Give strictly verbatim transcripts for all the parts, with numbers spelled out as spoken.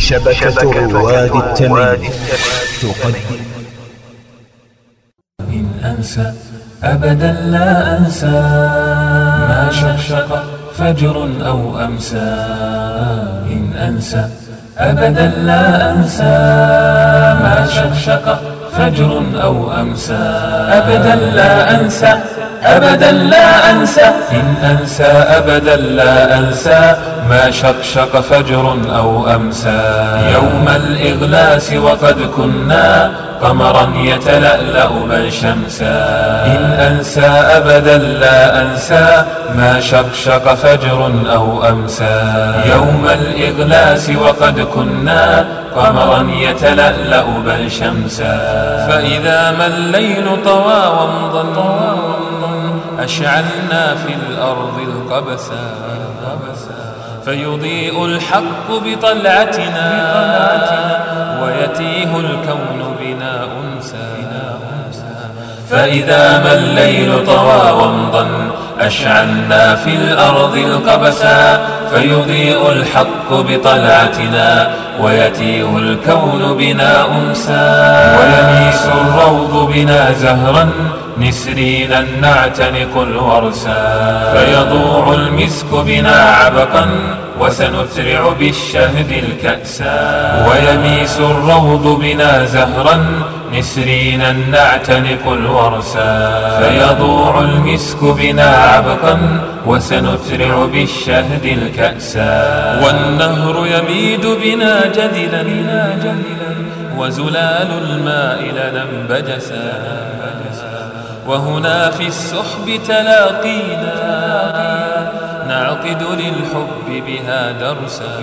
شبكة رواد التمييز تقدم. إن أنسى أبدا لا أنسى ما شقشق فجر أو أمسى. إن أنسى أبدا لا أنسى ما شقشق فجر أو أمسى. أبدا لا أنسى أبدا لا أنسى. إن أنسى أبدا لا أنسى ما شقشق فجر أو أمسى. يوم الإغلاس وقد كنا قمرا يتلألأ بل شمسا. إن أنسى أبدا لا أنسى ما شقشق فجر أو أمسى. يوم الإغلاس وقد كنا قمرا يتلألأ بل شمسا. فإذا ما الليل طوى وامضى أشعلنا في الأرض القبسا. فيضيء الحق بطلعتنا ويتيه الكون بنا أنسا. فإذا ما الليل طوى وامضى أشعلنا في الأرض القبسا. فيضيء الحق بطلعتنا ويتيه الكون بنا أنسا. ويميس الروض بنا زهرا نسرينا نعتنق الورسا. فيضوع المسك بنا عبقا وسنترع بالشهد الكأسا. ويميس الروض بنا زهرا نسرينا نعتنق الورسا. فيضوع المسك بنا عبقا وسنترع بالشهد الكأسا. والنهر يميد بنا جدلا وزلال الماء لنا انبجسا. وهنا في السحب تلاقينا نعقد للحب بها درسا.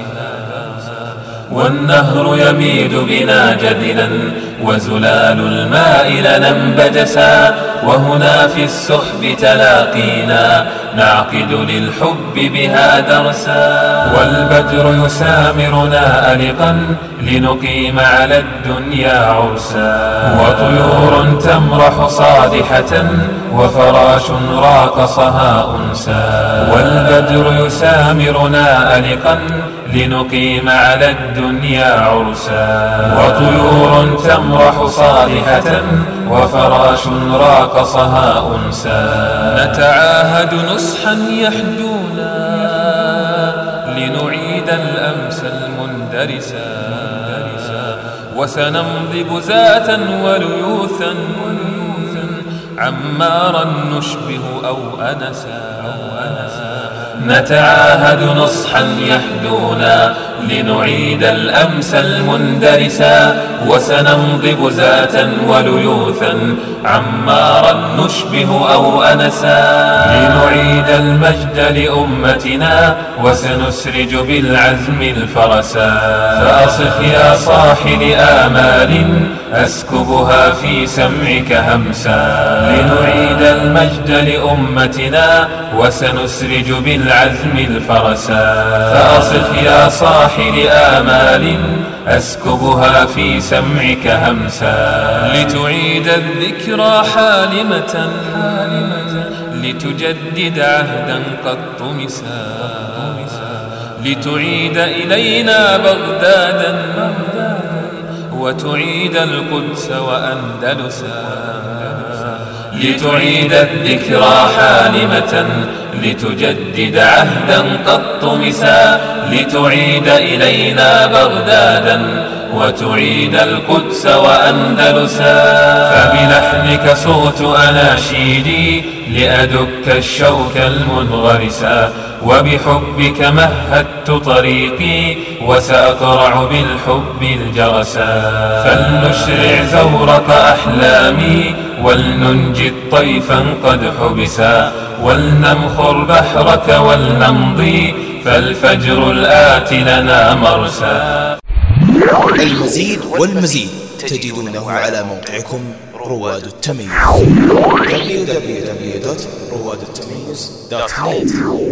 والنهر يميد بنا جدلا وزلال الماء لنا انبجسا. وهنا في السحب تلاقينا نعقد للحب بها درسا. والبدر يسامرنا ألقا لنقيم على الدنيا عرسا. وطيور تمرح صادحة وفراش راقصها أنسا. والبدر يسامرنا ألقا لنقيم على الدنيا عرسا. وطيور تمرح صالحة وفراش راقصها أنسا. نتعاهد نصحا يحدونا لنعيد الأمس المندرسا. وسنمضي بزاة وليوثا عمارا نشبه أو أنسا. نتعاهد نصحا يحدونا لنعيد الأمس المندرسا. وسنمضي بزاة وليوثا عمارا نشبه أو أنسا. لنعيد المجد لأمتنا وسنسرج بالعزم الفرسا. فأصف يا صاحل آمال أسكبها في سمعك همسا. لنعيد المجد لأمتنا وسنسرج بالعزم الفرسا. فأصف يا صاحل آمال أسكبها في سمعك همسا. لتعيد الذكرى حالمة لتجدد عهدا قد طمسا. لتعيد إلينا بغدادا وتعيد القدس وأندلسا. لتعيد الذكرى حالمة لتجدد عهدا قد طمسا. لتعيد إلينا بغدادا وتعيد القدس وأندلسا. فبلحنك صوت أناشيدي لأدك الشوك المنغرسا. وبحبك مهدت طريقي وسأقرع بالحب الجرسا. فلنشرع زورق أحلامي ولننجد طيفا قد حبسا. ولنمخر بحرك ولنمضي فالفجر الآتي لنا مرسا. المزيد والمزيد تجدونه على موقعكم رواد التمييز دبليو دبليو دبليو دوت رواد التمييز دوت نت.